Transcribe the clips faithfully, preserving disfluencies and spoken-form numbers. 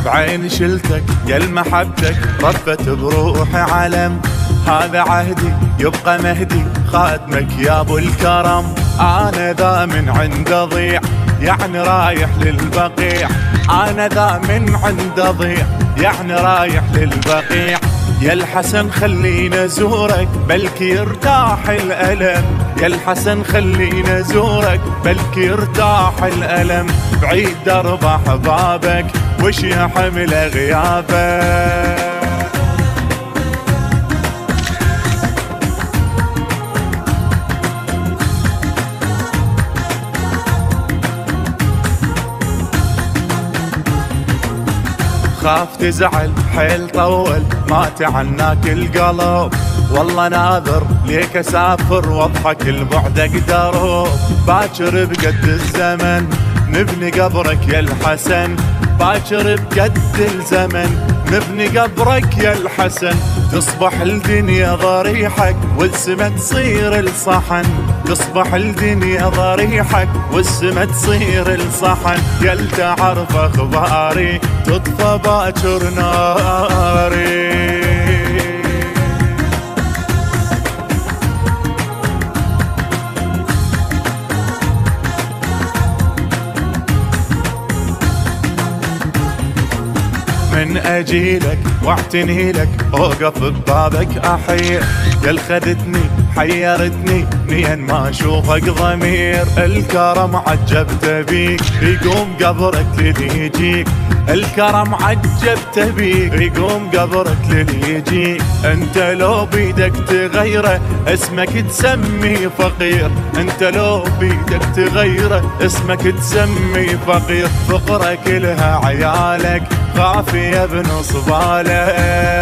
بعين شلتك يا المحبتك رفت بروحي علم. هذا عهدي يبقى مهدي خاتمك يا ابو الكرم. انا ذا من عند ضيع يعني رايح للبقيع. انا ذا من عند ضيع يعني رايح للبقيع. يا الحسن خلينا زورك بلكي يرتاح الألم. يا الحسن خلينا زورك بلكي يرتاح الألم. بعيد درب أحبابك وش يا حمل غيابك. خاف تزعل حيل طول ما تعناك القلب. والله ناظر ليك اسافر واضحك البعد اقدر. باكر بقد الزمن نبني قبرك يا الحسن. باكر بقد الزمن نبني قبرك يا الحسن. تصبح الدنيا ضريحك والسما تصير الصحن. تصبح الدنيا ضريحك والسما تصير الصحن. يل تعرف اخباري تطفى باكر ناري. من اجيلك واعتني لك اوقف ببابك احير. يل خذتني حيرتني نين ما اشوفك ضمير. الكرم عجبت بيك يقوم قبرك للي يجيك. الكرم عجبت بيك يقوم قبرك للي يجيك. انت لو بيدك تغيره اسمك تسمي فقير. انت لو بيدك تغيره اسمك تسمي فقير. فقرك كلها عيالك خاف يا ابن صباله.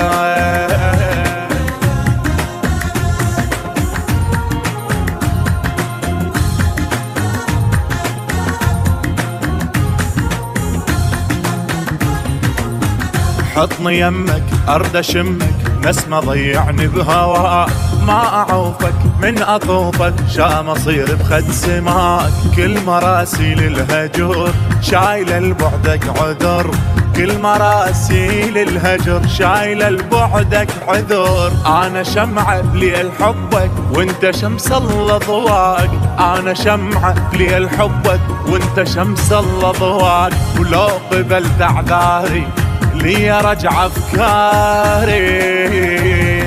حطني يمك ارد اشمك نسمة ضيعني بهواك. ما اعوفك من اطوفك شام اصير بخد سماك. كل مراسي للهجر شايله لبعدك عذر. كل مراسي للهجر شايله لبعدك عذر. انا شمعة لي حبك وانت شمس الله ضواك. انا شمعة لي حبك وانت شمس الله ضواك. ولو قبلت اعذاري لي رجع افكاري.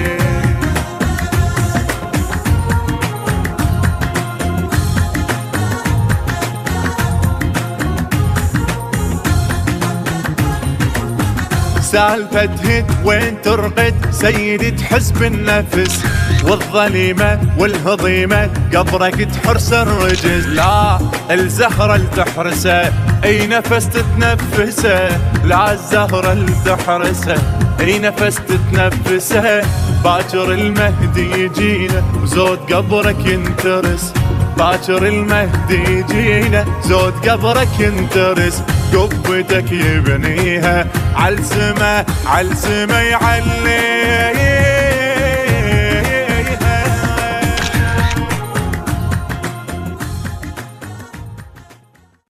سالفة هد وين ترقد سيدي تحس بالنفس. والظليمة والهضيمة قبرك تحرس الرجز. لا الزهرة اللي تحرسه اي نفس تتنفسه. لا الزهرة اللي تحرسه اي نفس تتنفسه. باكر المهدي يجينا وزود قبرك ينترس. باكر المهدي يجينا زود قبرك ينترس. قبتك يبنيها عالسما عالسما يعلي.